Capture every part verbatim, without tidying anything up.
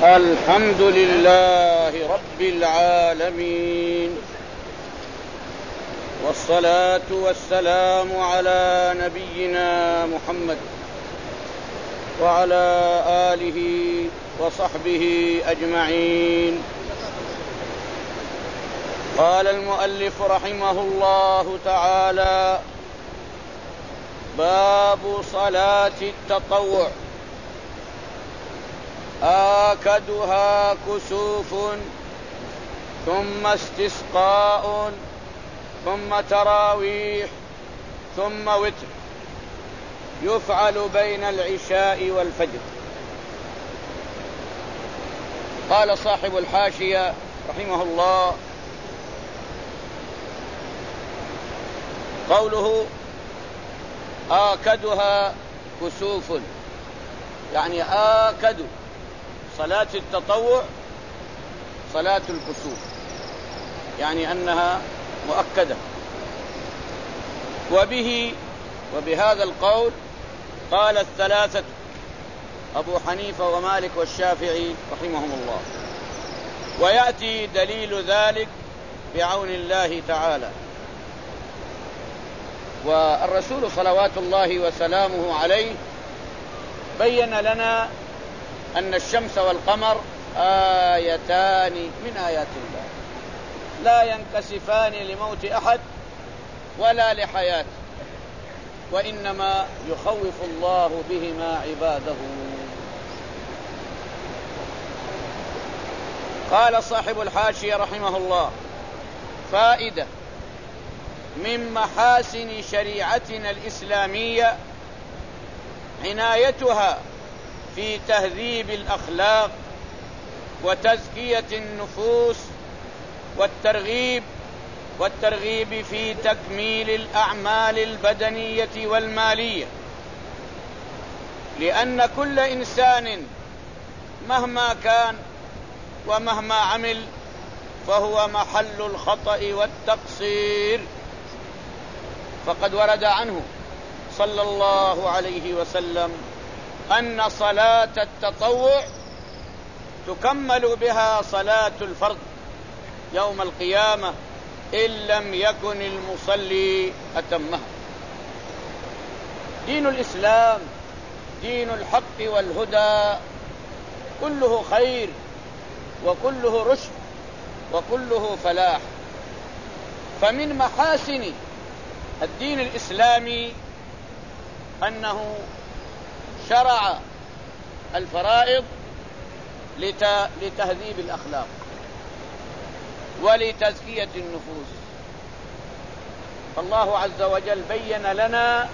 الحمد لله رب العالمين، والصلاة والسلام على نبينا محمد وعلى آله وصحبه أجمعين. قال المؤلف رحمه الله تعالى: باب صلاة التطوع. آكدها كسوف ثم استسقاء ثم تراويح ثم وتر، يفعل بين العشاء والفجر. قال صاحب الحاشية رحمه الله: قوله آكدها كسوف، يعني آكد صلاة التطوع صلاة الكسوف، يعني أنها مؤكدة. وبه وبهذا القول قال الثلاثة: أبو حنيفة ومالك والشافعي رحمهم الله. ويأتي دليل ذلك بعون الله تعالى. والرسول صلوات الله وسلامه عليه بين لنا أن الشمس والقمر آيتان من آيات الله، لا ينكسفان لموت أحد ولا لحياته، وإنما يخوف الله بهما عباده. قال صاحب الحاشية رحمه الله: فائدة: من محاسن شريعتنا الإسلامية عنايتها في تهذيب الأخلاق وتزكية النفوس والترغيب والترغيب في تكميل الأعمال البدنية والمالية، لأن كل إنسان مهما كان ومهما عمل فهو محل الخطأ والتقصير. فقد ورد عنه صلى الله عليه وسلم أن صلاة التطوع تكمل بها صلاة الفرض يوم القيامة إن لم يكن المصلي أتمها. دين الإسلام دين الحق والهدى، كله خير وكله رشد وكله فلاح. فمن محاسن الدين الإسلامي أنه شرع الفرائض لتهذيب الأخلاق ولتزكية النفوس. فالله عز وجل بين لنا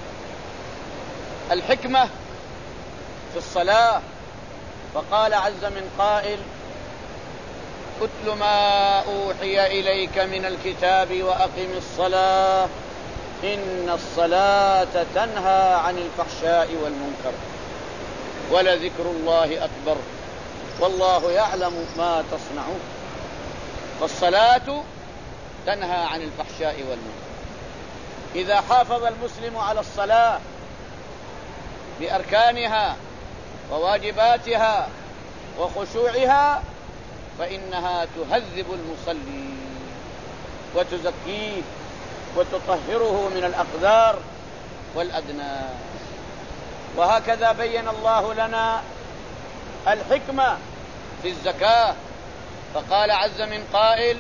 الحكمة في الصلاة، فقال عز من قائل: اتل ما أوحي إليك من الكتاب وأقم الصلاة إن الصلاة تنهى عن الفحشاء والمنكر ولذكر الله أكبر والله يعلم ما تصنعون. فالصلاة تنهى عن الفحشاء والمنكر. إذا حافظ المسلم على الصلاة بأركانها وواجباتها وخشوعها فإنها تهذب المصلي وتزكيه وتطهره من الأقدار والأدناس. وهكذا بين الله لنا الحكمة في الزكاة، فقال عز من قائل: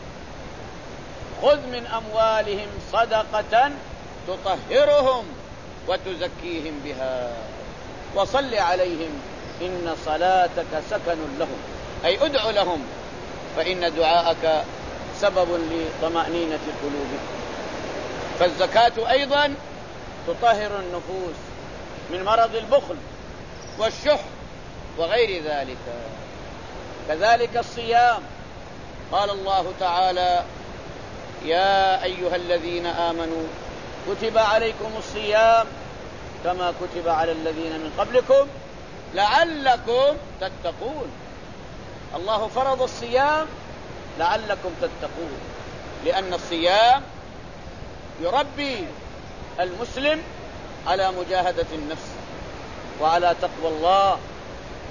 خذ من أموالهم صدقة تطهرهم وتزكيهم بها وصل عليهم إن صلاتك سكن لهم، أي ادع لهم فإن دعاءك سبب لطمأنينة قلوبهم. فالزكاة أيضا تطهر النفوس من مرض البخل والشح وغير ذلك. كذلك الصيام، قال الله تعالى: يا أيها الذين آمنوا كتب عليكم الصيام كما كتب على الذين من قبلكم لعلكم تتقون. الله فرض الصيام لعلكم تتقون، لأن الصيام يربي المسلم على مجاهدة النفس وعلى تقوى الله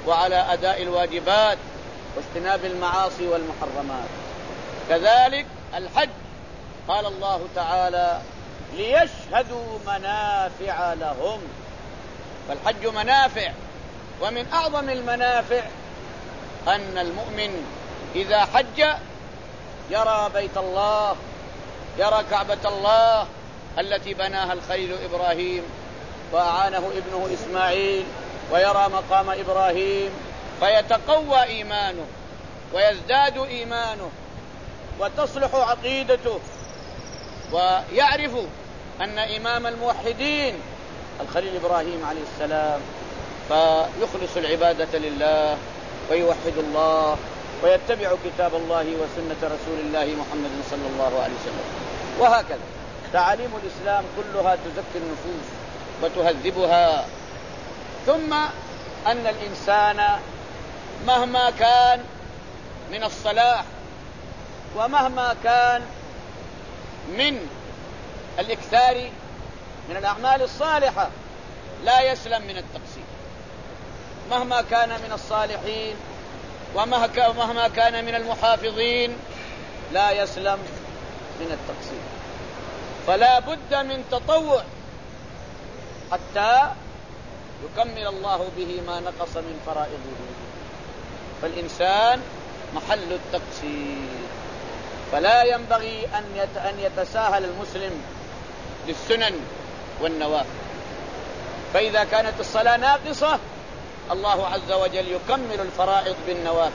وعلى أداء الواجبات واجتناب المعاصي والمحرمات. كذلك الحج، قال الله تعالى ليشهدوا منافع لهم، فالحج منافع، ومن أعظم المنافع أن المؤمن إذا حج يرى بيت الله، يرى كعبة الله التي بناها الخليل إبراهيم وأعانه ابنه إسماعيل، ويرى مقام إبراهيم فيتقوى إيمانه ويزداد إيمانه وتصلح عقيدته، ويعرف أن إمام الموحدين الخليل إبراهيم عليه السلام، فيخلص العبادة لله ويوحد الله ويتبع كتاب الله وسنة رسول الله محمد صلى الله عليه وسلم. وهكذا تعاليم الإسلام كلها تزكي النفوس وتهذبها. ثم أن الإنسان مهما كان من الصلاح ومهما كان من الإكثار من الأعمال الصالحة لا يسلم من التقصير، مهما كان من الصالحين ومهما كان من المحافظين لا يسلم من التقصير، فلا بد من تطوع حتى يكمل الله به ما نقص من فرائضه. فالإنسان محل التقصير، فلا ينبغي أن يتساهل المسلم للسنن والنوافل، فإذا كانت الصلاة ناقصة الله عز وجل يكمل الفرائض بالنوافل،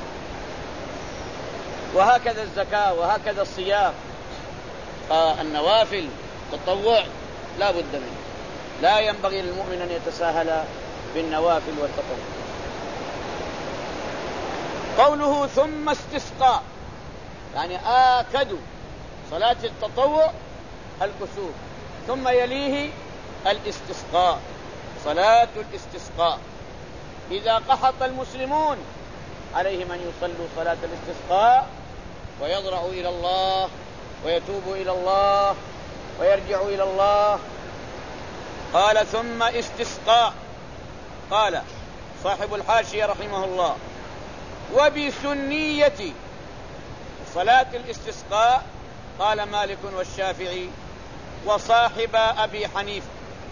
وهكذا الزكاة وهكذا الصيام. فالنوافل تطوع لا بد منه، لا ينبغي للمؤمن أن يتساهل بالنوافل والتطوع. قوله ثم استسقاء، يعني آكد صلاة التطوع الكسوف، ثم يليه الاستسقاء، صلاة الاستسقاء. إذا قحط المسلمون عليهم أن يصلوا صلاة الاستسقاء ويضرعوا إلى الله ويتوبوا إلى الله ويرجعوا إلى الله. قال ثم استسقاء. قال صاحب الحاشية رحمه الله وبسنية صلاة الاستسقاء قال مالك والشافعي وصاحب أبي حنيفة،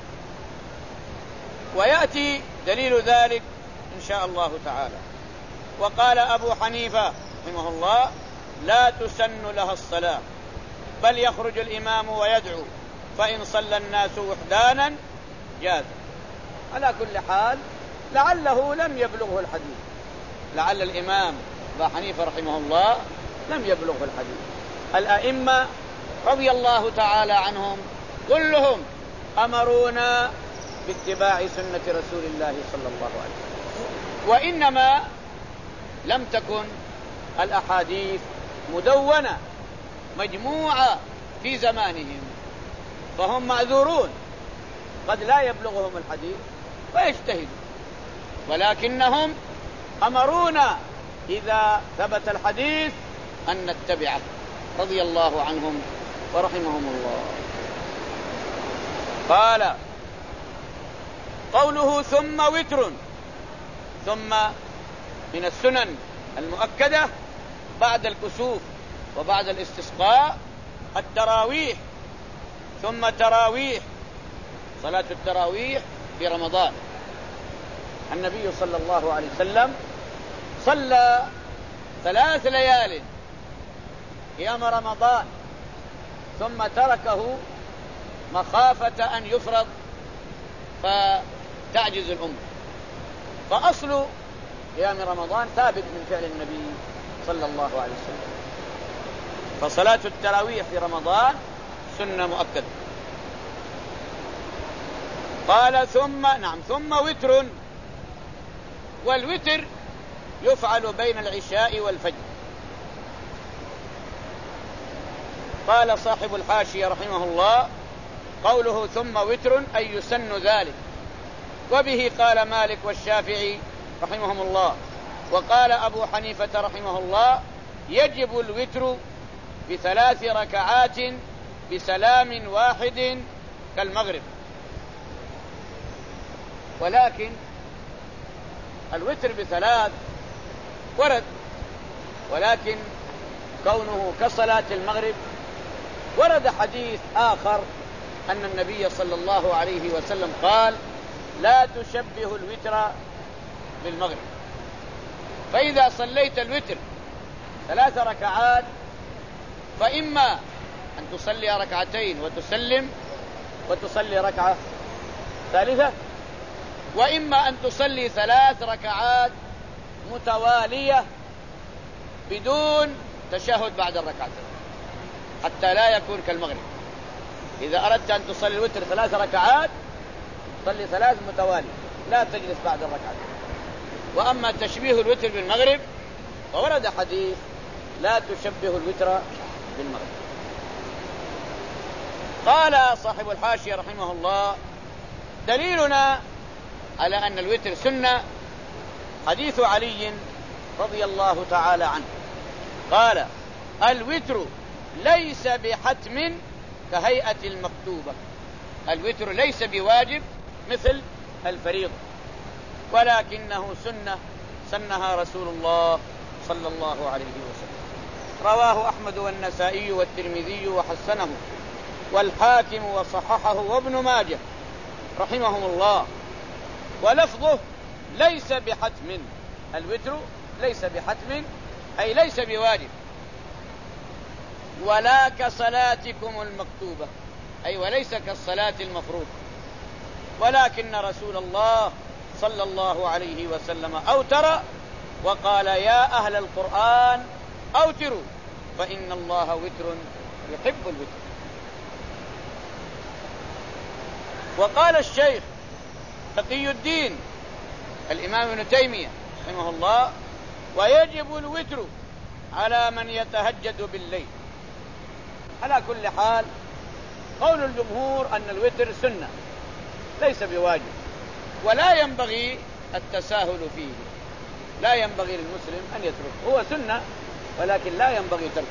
ويأتي دليل ذلك إن شاء الله تعالى. وقال أبو حنيفة رحمه الله لا تسن لها الصلاة بل يخرج الإمام ويدعو، فإن صلى الناس وحدانا جاز. على كل حال لعله لم يبلغه الحديث، لعل الإمام أبو حنيفة رحمه الله لم يبلغه الحديث. الأئمة رضي الله تعالى عنهم كلهم أمرونا باتباع سنة رسول الله صلى الله عليه وسلم، وإنما لم تكن الأحاديث مدونة مجموعة في زمانهم، فهم معذورون، قد لا يبلغهم الحديث فيجتهدوا، ولكنهم أمرونا إذا ثبت الحديث أن نتبعه رضي الله عنهم ورحمهم الله. قال قوله ثم وتر، ثم من السنن المؤكدة بعد الكسوف وبعد الاستسقاء التراويح، ثم تراويح، صلاة التراويح في رمضان. النبي صلى الله عليه وسلم صلى ثلاث ليال قيام رمضان ثم تركه مخافة أن يفرض فتعجز الأمة، فأصل قيام رمضان ثابت من فعل النبي صلى الله عليه وسلم، فصلاة التراويح في رمضان سنة مؤكدة. قال ثم نعم ثم وتر، والوتر يفعل بين العشاء والفجر. قال صاحب الحاشية رحمه الله قوله ثم وتر أي يسن ذلك، وبه قال مالك والشافعي رحمهم الله. وقال أبو حنيفة رحمه الله يجب الوتر بثلاث ركعات بسلام واحد كالمغرب. ولكن الوتر بثلاث ورد، ولكن كونه كصلاة المغرب ورد حديث آخر أن النبي صلى الله عليه وسلم قال: لا تشبه الوتر بالمغرب. فإذا صليت الوتر ثلاث ركعات فإما أن تصلي ركعتين وتسلم وتصلي ركعة ثالثة، وإما أن تصلي ثلاث ركعات متوالية بدون تشهد بعد الركعتين، حتى لا يكون كالمغرب. إذا أردت أن تصلي الوتر ثلاث ركعات صلي ثلاث متوالية، لا تجلس بعد الركعتين. وأما تشبيه الوتر بالمغرب فورد حديث: لا تشبه الوتر بالمغرب. قال صاحب الحاشية رحمه الله: دليلنا على أن الوتر سنة حديث علي رضي الله تعالى عنه قال: الوتر ليس بحتم كهيئة المكتوبة. الوتر ليس بواجب مثل الفريضة، ولكنه سنة سنها رسول الله صلى الله عليه وسلم. رواه أحمد والنسائي والترمذي وحسنه والحاكم وصححه وابن ماجه رحمهم الله. ولفظه ليس بحتم، الوتر ليس بحتم أي ليس بواجب، ولا كصلاتكم المكتوبة أي وليس كالصلاة المفروض، ولكن رسول الله صلى الله عليه وسلم أوتر وقال: يا أهل القرآن أوتروا فإن الله وتر يحب الوتر. وقال الشيخ تقي الدين الإمام ابن تيمية رحمه الله: ويجب الوتر على من يتهجد بالليل. على كل حال قول الجمهور أن الوتر سنة ليس بواجب، ولا ينبغي التساهل فيه، لا ينبغي للمسلم أن يتركه، هو سنة ولكن لا ينبغي تركه.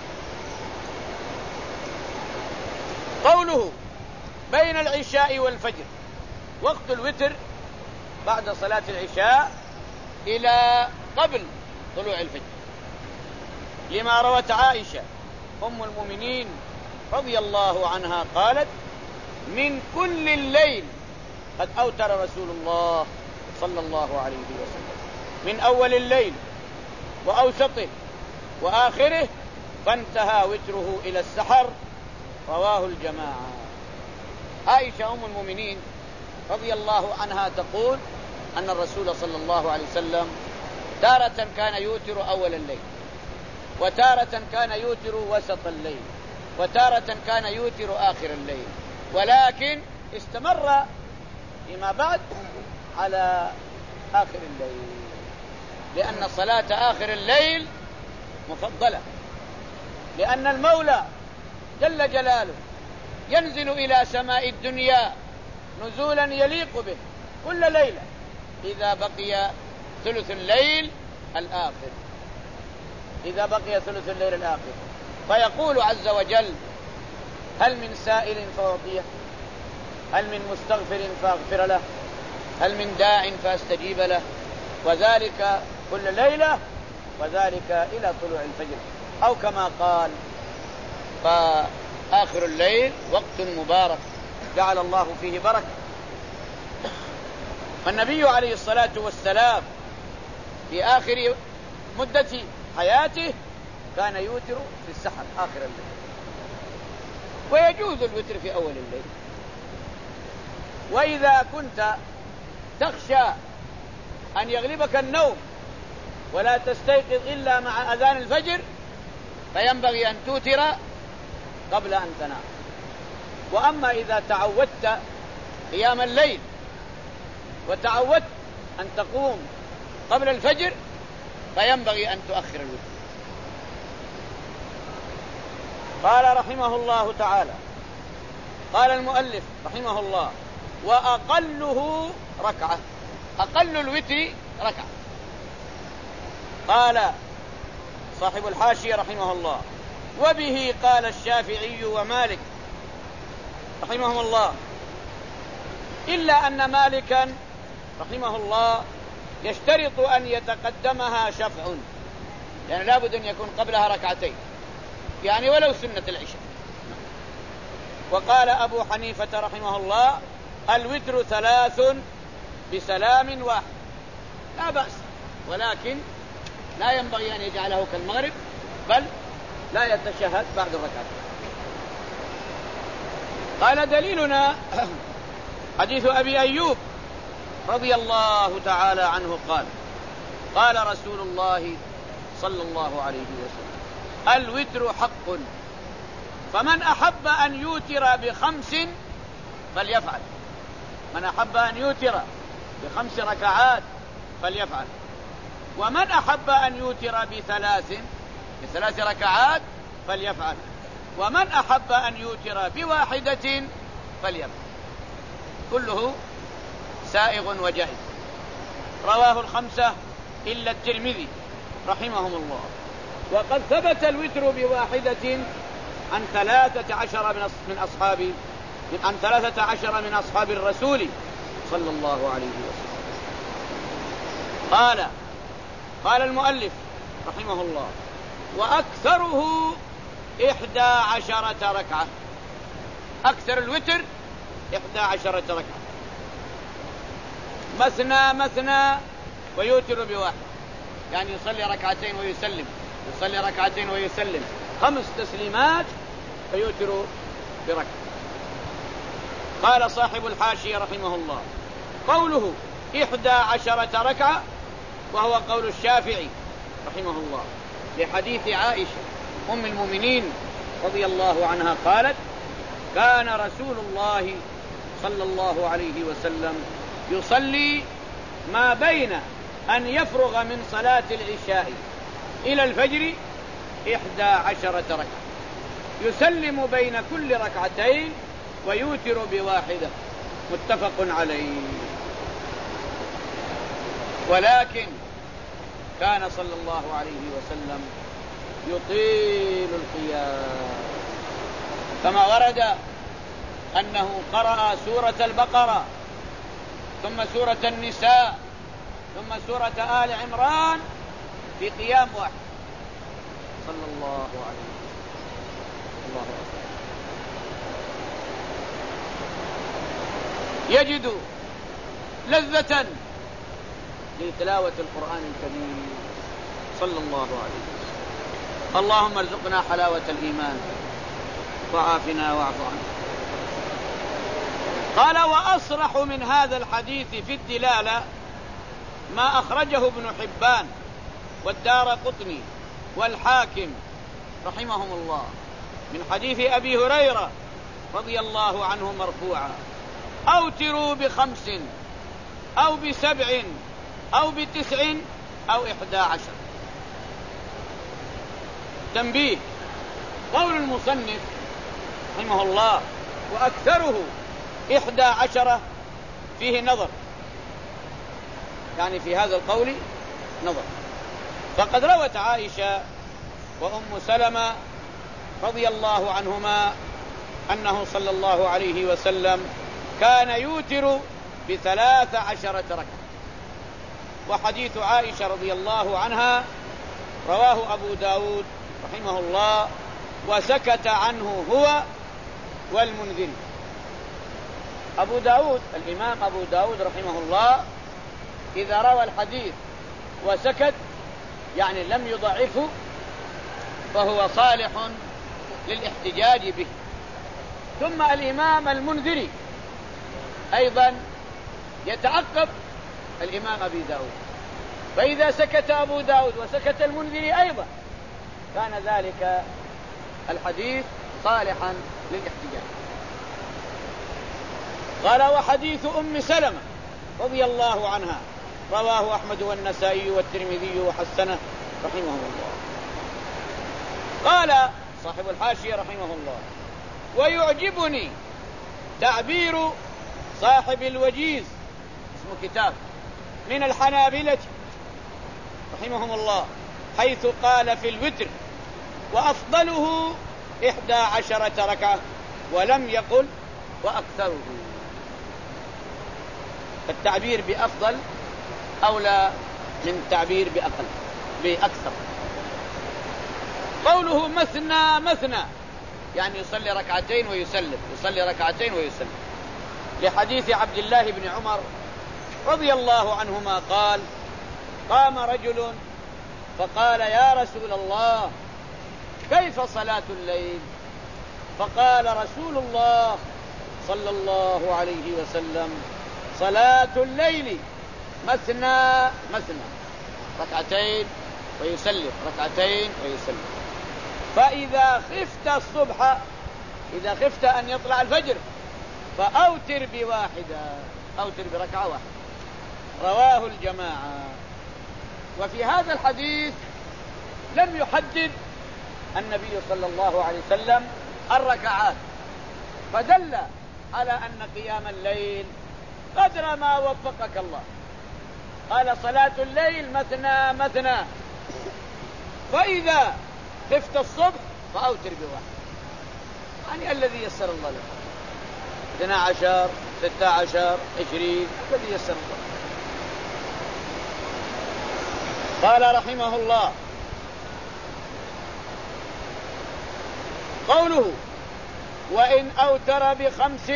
قوله بين العشاء والفجر، وقت الوتر بعد صلاة العشاء إلى قبل طلوع الفجر، لما روت عائشة أم المؤمنين رضي الله عنها قالت: من كل الليل قد أوتر رسول الله صلى الله عليه وسلم، من أول الليل وأوسطه وآخره، فانتهى وتره إلى السحر. رواه الجماعة. عائشة أم المؤمنين رضي الله عنها تقول أن الرسول صلى الله عليه وسلم تارة كان يوتر أول الليل، وتارة كان يوتر وسط الليل، وتارة كان يوتر آخر الليل، ولكن استمر فيما بعد على آخر الليل، لأن صلاة آخر الليل مفضلة، لأن المولى جل جلاله ينزل إلى سماء الدنيا نزولا يليق به كل ليلة إذا بقي ثلث الليل الآخر، إذا بقي ثلث الليل الآخر، فيقول عز وجل: هل من سائل فأعطيه، هل من مستغفر فأغفر له، هل من داع فأستجيب له، وذلك كل ليلة، وذلك إلى طلوع الفجر. أو كما قال: فآخر الليل وقت مبارك جعل الله فيه بركة. فالنبي عليه الصلاة والسلام في آخر مدة حياته كان يوتر في السحر آخر الليل، ويجوز الوتر في أول الليل. وإذا كنت تخشى أن يغلبك النوم ولا تستيقظ إلا مع أذان الفجر فينبغي أن توتر قبل أن تنام. وأما إذا تعودت قيام الليل وتعودت أن تقوم قبل الفجر فينبغي أن تؤخر الوتر. قال رحمه الله تعالى، قال المؤلف رحمه الله: وأقله ركعة، أقل الوتر ركعة. قال صاحب الحاشية رحمه الله: وبه قال الشافعي ومالك رحمهم الله، إلا أن مالكا رحمه الله يشترط أن يتقدمها شفع، يعني لا بد أن يكون قبلها ركعتين، يعني ولو سنة العشاء. وقال أبو حنيفة رحمه الله: الوتر ثلاث بسلام واحد، لا بأس، ولكن لا ينبغي أن يجعله كالمغرب، بل لا يتشهد بعد الركعتين. قال: دليلنا حديث أبي أيوب رضي الله تعالى عنه قال: قال رسول الله صلى الله عليه وسلم: الوتر حق، فمن أحب أن يوتر بخمس فليفعل. من أحب أن يوتر بخمس ركعات فليفعل، ومن أحب أن يوتر بثلاث بثلاث ركعات فليفعل، ومن أحب أن يوتر بواحدة فليفعل. كله سائغ وجائز. رواه الخمسة إلا الترمذي رحمهم الله. وقد ثبت الوتر بواحدة عن ثلاثة عشر من أصحاب عن ثلاثة عشر من أصحاب الرسول صلى الله عليه وسلم. قال قال المؤلف رحمه الله: وأكثره إحدى عشرة ركعة. أكثر الوتر إحدى عشرة ركعة، مثنى مثنى ويوتر بواحد، يعني يصلي ركعتين ويسلم، يصلي ركعتين ويسلم، خمس تسليمات فيوتر بركعة. قال صاحب الحاشية رحمه الله: قوله إحدى عشرة ركعة وهو قول الشافعي رحمه الله، لحديث عائشة أم المؤمنين رضي الله عنها قالت: كان رسول الله صلى الله عليه وسلم يصلي ما بين أن يفرغ من صلاة العشاء إلى الفجر إحدى عشرة ركعة، يسلم بين كل ركعتين ويوتر بواحدة، متفق عليه. ولكن كان صلى الله عليه وسلم يطيل القيام، كما ورد أنه قرأ سورة البقرة ثم سورة النساء ثم سورة آل عمران في قيام واحد صلى الله عليه وسلم. الله أكبر. يجد لذة لتلاوة القرآن الكريم صلى الله عليه وسلم. اللهم ارزقنا حلاوة الإيمان وعافنا واعف عنا. قال: وأصرح من هذا الحديث في الدلالة ما أخرجه ابن حبان والدارقطني والحاكم رحمهم الله من حديث أبي هريرة رضي الله عنه مرفوعا: أوتروا بخمس أو بسبع أو بتسع أو إحدى عشر. تنبيه: قول المصنف رحمه الله وأكثره إحدى عشرة فيه نظر، يعني في هذا القول نظر. فقد روت عائشة وأم سلمة رضي الله عنهما أنه صلى الله عليه وسلم كان يوتر بثلاث عشرة ركعة. وحديث عائشة رضي الله عنها رواه أبو داود رحمه الله وسكت عنه هو والمنذري. أبو داود الإمام أبو داود رحمه الله إذا روى الحديث وسكت يعني لم يضعفه فهو صالح للاحتجاج به. ثم الإمام المنذري أيضا يتعقب الإمام أبي داود، فإذا سكت أبو داود وسكت المنذري أيضا كان ذلك الحديث صالحا للاحتجاج. قال: وحديث أم سلمة رضي الله عنها رواه أحمد والنسائي والترمذي وحسنه رحمه الله. قال صاحب الحاشية رحمه الله: ويعجبني تعبير صاحب الوجيز، اسمه كتاب، من الحنابلة رحمهم الله، حيث قال في الوتر: وأفضله إحدى عشرة ركعة، ولم يقل وأكثره. التعبير بأفضل أولى من تعبير بأقل بأكثر. قوله مثنى مثنى يعني يصلي ركعتين ويسلم، يصلي ركعتين ويسلم، لحديث عبد الله بن عمر رضي الله عنهما قال: قام رجل فقال: يا رسول الله كيف صلاة الليل؟ فقال رسول الله صلى الله عليه وسلم: صلاة الليل مثنى مثنى، ركعتين ويسلم، ركعتين ويسلم. فإذا خفت الصبح، إذا خفت أن يطلع الفجر فأوتر بواحدة، أوتر بركعة واحدة. رواه الجماعة. وفي هذا الحديث لم يحدد النبي صلى الله عليه وسلم الركعات، فدل على أن قيام الليل قدر ما وفقك الله. قال: صلاة الليل مثنى مثنى، فإذا خفت الصبح فأوتر بواحد، يعني الذي يسر الله لك، اثنى عشر، ستة عشر، عشرين، الذي يسر الله. قال رحمه الله: قوله: وإن أوتر بخمس،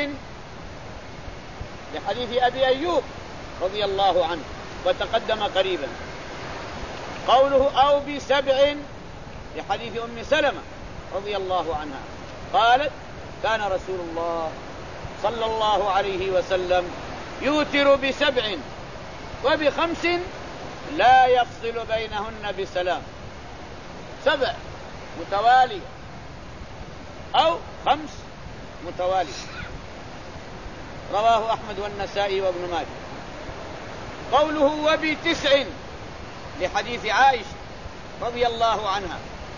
لحديث أبي أيوب رضي الله عنه وتقدم قريبا. قوله: أو بسبع، لحديث أم سلمة رضي الله عنها قالت: كان رسول الله صلى الله عليه وسلم يوتر بسبع وبخمس لا يفصل بينهن بسلام. سبع متوالية أو خمس متوالية. رواه أحمد والنسائي وابن ماجه. قوله: وبتسع، لحديث عائشة رضي الله عنها،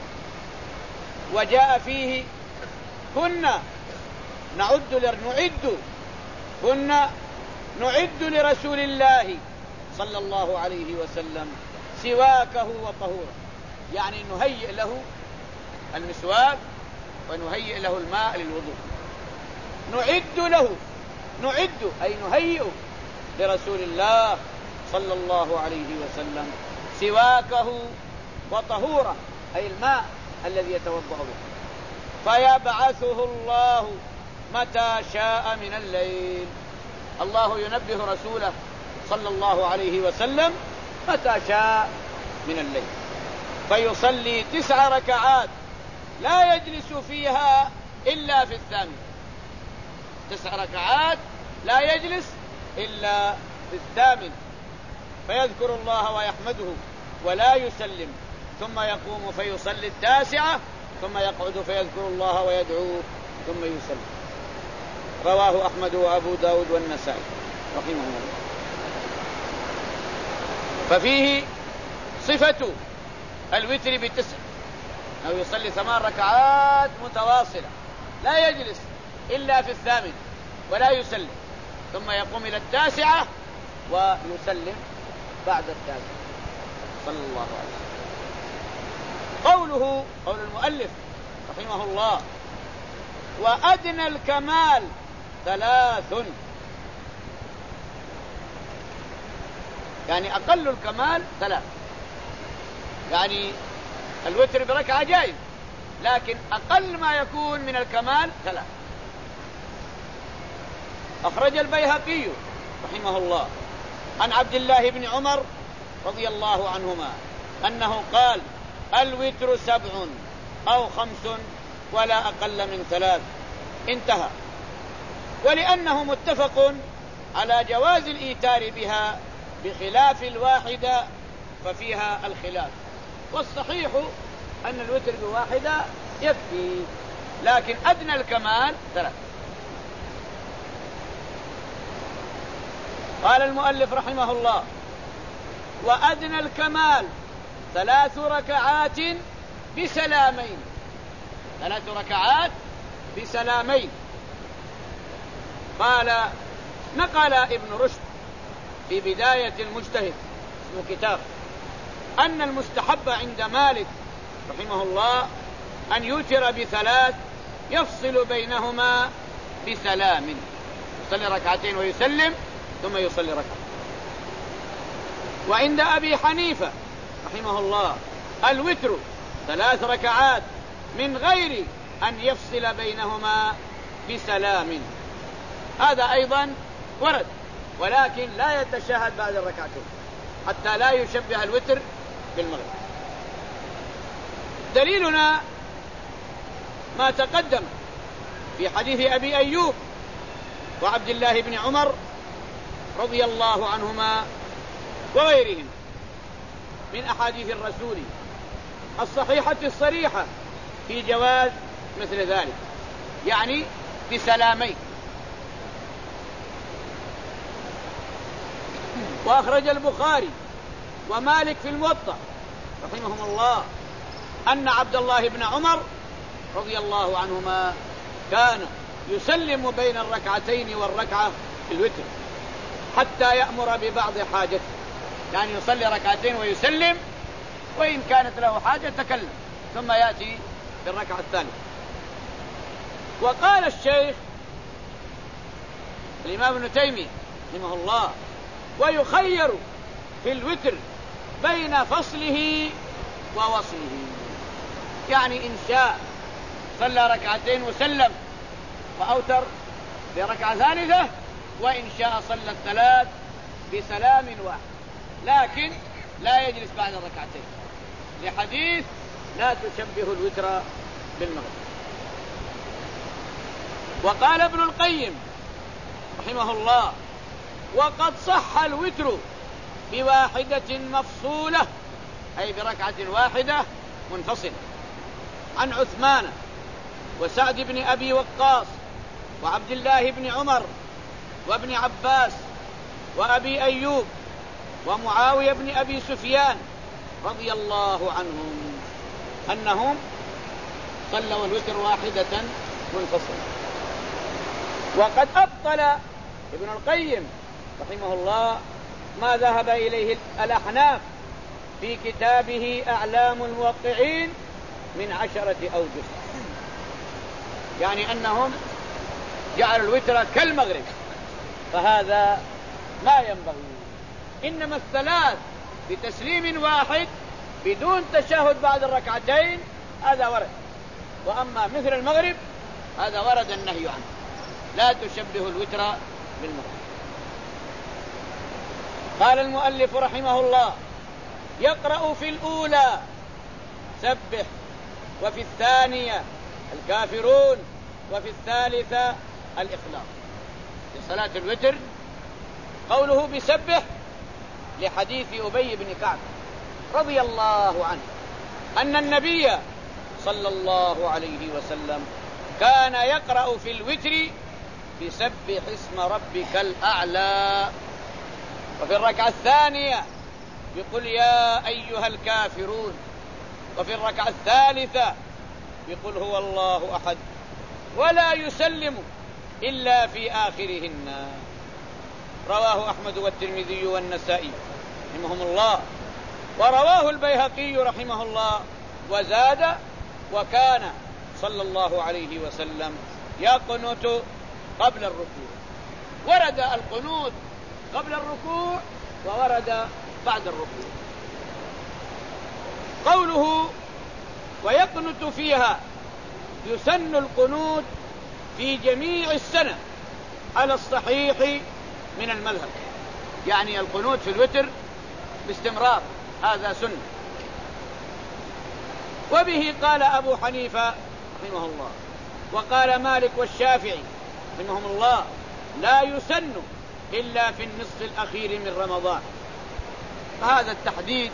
وجاء فيه: كنا نعد نعد كنا نعد لرسول الله صلى الله عليه وسلم سواكه وطهوره، يعني نهيئ له المسواك ونهيئ له الماء للوضوء. نعد له، نعد أي نهيئ لرسول الله صلى الله عليه وسلم سواكه وطهوره، أي الماء الذي يتوضأ به. فيبعثه الله متى شاء من الليل. الله ينبه رسوله صلى الله عليه وسلم متى شاء من الليل، فيصلي تسع ركعات لا يجلس فيها إلا في الثامن. تسع ركعات لا يجلس إلا في الثامن، فيذكر الله ويحمده ولا يسلم، ثم يقوم فيصلي التاسعة، ثم يقعد فيذكر الله ويدعوه ثم يسلم. رواه أحمد وأبو داود والنسائي رحمه الله. ففيه صفة الوتر بالتسع، أو يصلي ثمان ركعات متواصلة لا يجلس إلا في الثامن ولا يسلم، ثم يقوم إلى التاسعة ويسلم بعد التاسعة صلى الله عليه وسلم. قوله، قول المؤلف رحمه الله: وأدنى الكمال ثلاث، يعني أقل الكمال ثلاث، يعني الوتر بركعة جائز، لكن أقل ما يكون من الكمال ثلاث. أخرج البيهقي رحمه الله عن عبد الله بن عمر رضي الله عنهما أنه قال: الوتر سبع أو خمس ولا أقل من ثلاث، انتهى. ولأنه متفق على جواز الإيتار بها بخلاف الواحدة ففيها الخلاف، والصحيح أن الوتر بواحدة يكفي، لكن أدنى الكمال ثلاث. قال المؤلف رحمه الله: وأدنى الكمال ثلاث ركعات بسلامين، ثلاث ركعات بسلامين. قال نقل ابن رشد في بداية المجتهد، اسمه كتاب، أن المستحب عند مالك رحمه الله أن يوتر بثلاث يفصل بينهما بسلام، يصلي ركعتين ويسلم ثم يصلي ركعة. وعند أبي حنيفة رحمه الله الوتر ثلاث ركعات من غير أن يفصل بينهما بسلام. هذا أيضا ورد، ولكن لا يتشهد بعد الركعتين حتى لا يشبه الوتر بالمغرب. دليلنا ما تقدم في حديث أبي أيوب وعبد الله بن عمر رضي الله عنهما وغيرهم من أحاديث الرسول الصحيحة الصريحة في جواز مثل ذلك، يعني بسلامين. وأخرج البخاري ومالك في الموطأ رحمهم الله أن عبد الله بن عمر رضي الله عنهما كان يسلم بين الركعتين والركعة في الوتر حتى يأمر ببعض حاجته، يعني يصلي ركعتين ويسلم، وإن كانت له حاجة تكلم ثم يأتي بالركعة الثانية. وقال الشيخ الإمام ابن تيمية رحمه الله: ويخير في الوتر بين فصله ووصله، يعني إن شاء صلى ركعتين وسلم وأوتر بركعة ثالثة، وإن شاء صلى الثلاث بسلام واحد، لكن لا يجلس بعد الركعتين لحديث لا تشبه الوتر بالمغرب. وقال ابن القيم رحمه الله: وقد صح الوتر بواحدة مفصولة، أي بركعة واحدة منفصلة، عن عثمان وسعد بن أبي وقاص وعبد الله بن عمر وابن عباس وأبي أيوب ومعاوية بن أبي سفيان رضي الله عنهم أنهم صلوا الوتر واحدة منفصلة. وقد أبطل ابن القيم رحمه الله ما ذهب إليه الأحناف في كتابه أعلام الموقعين من عشرة أوجه، يعني أنهم جعلوا الوتر كالمغرب، فهذا ما ينبغي. إنما الثلاث بتسليم واحد بدون تشهد بعد الركعتين هذا ورد، وأما مثل المغرب هذا ورد النهي عنه، لا تشبه الوتر بالمغرب. قال المؤلف رحمه الله: يقرأ في الأولى سبح، وفي الثانية الكافرون، وفي الثالثة الإخلاص. في صلاة الوتر قوله بسبح لحديث أبي بن كعب رضي الله عنه أن النبي صلى الله عليه وسلم كان يقرأ في الوتر بسبح اسم ربك الأعلى، وفي الركعة الثانية يقول يا أيها الكافرون، وفي الركعة الثالثة يقول هو الله أحد، ولا يسلم إلا في آخرهن. رواه أحمد والترمذي والنسائي رحمهم الله، ورواه البيهقي رحمه الله وزاد: وكان صلى الله عليه وسلم يقنت قبل الركوع. ورد القنوت قبل الركوع وورد بعد الركوع. قوله ويقنت فيها، يسن القنوت في جميع السنة على الصحيح من المذهب، يعني القنوت في الوتر باستمرار هذا سنة. وبه قال أبو حنيفة رحمه الله، وقال مالك والشافعي رحمهم الله: لا يسن إلا في النصف الأخير من رمضان. فهذا التحديد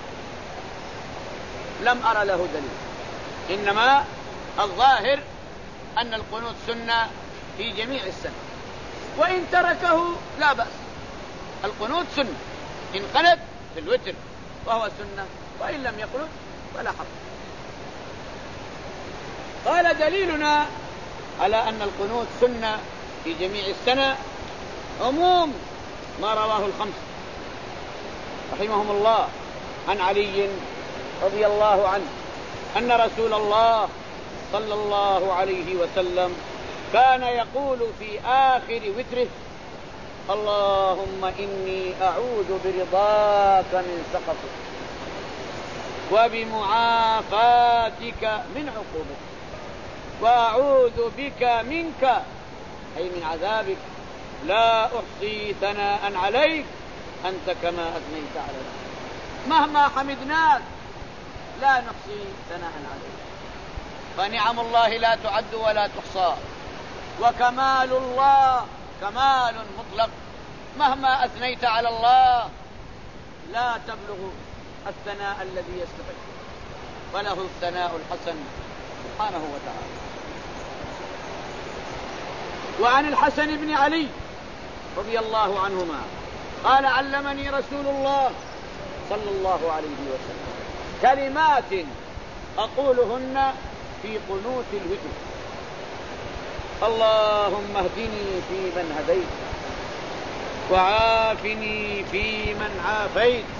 لم أرى له دليل، إنما الظاهر أن القنوت سنة في جميع السنة، وإن تركه لا بأس. القنوت سنة إن قنت في الوتر وهو سنة، وإن لم يقنت فلا حرج. قال دليلنا على أن القنوت سنة في جميع السنة عموم ما رواه الخمس رحمهم الله عن علي رضي الله عنه أن رسول الله صلى الله عليه وسلم كان يقول في آخر وتره اللهم إني أعوذ برضاك من سخطك وبمعافاتك من عقوبتك وأعوذ بك منك أي من عذابك لا أحصي ثناء عليك أنت كما أثنيت على نفسك. مهما حمدناك لا نحصي ثناء عليك، فنعم الله لا تعد ولا تحصى، وكمال الله كمال مطلق، مهما أثنيت على الله لا تبلغ الثناء الذي يستحق، فله الثناء الحسن سبحانه وتعالى. وعن الحسن بن علي رضي الله عنهما قال علمني رسول الله صلى الله عليه وسلم كلمات أقولهن في قنوت الوتر: اللهم اهدني فيمن هديت وعافني فيمن عافيت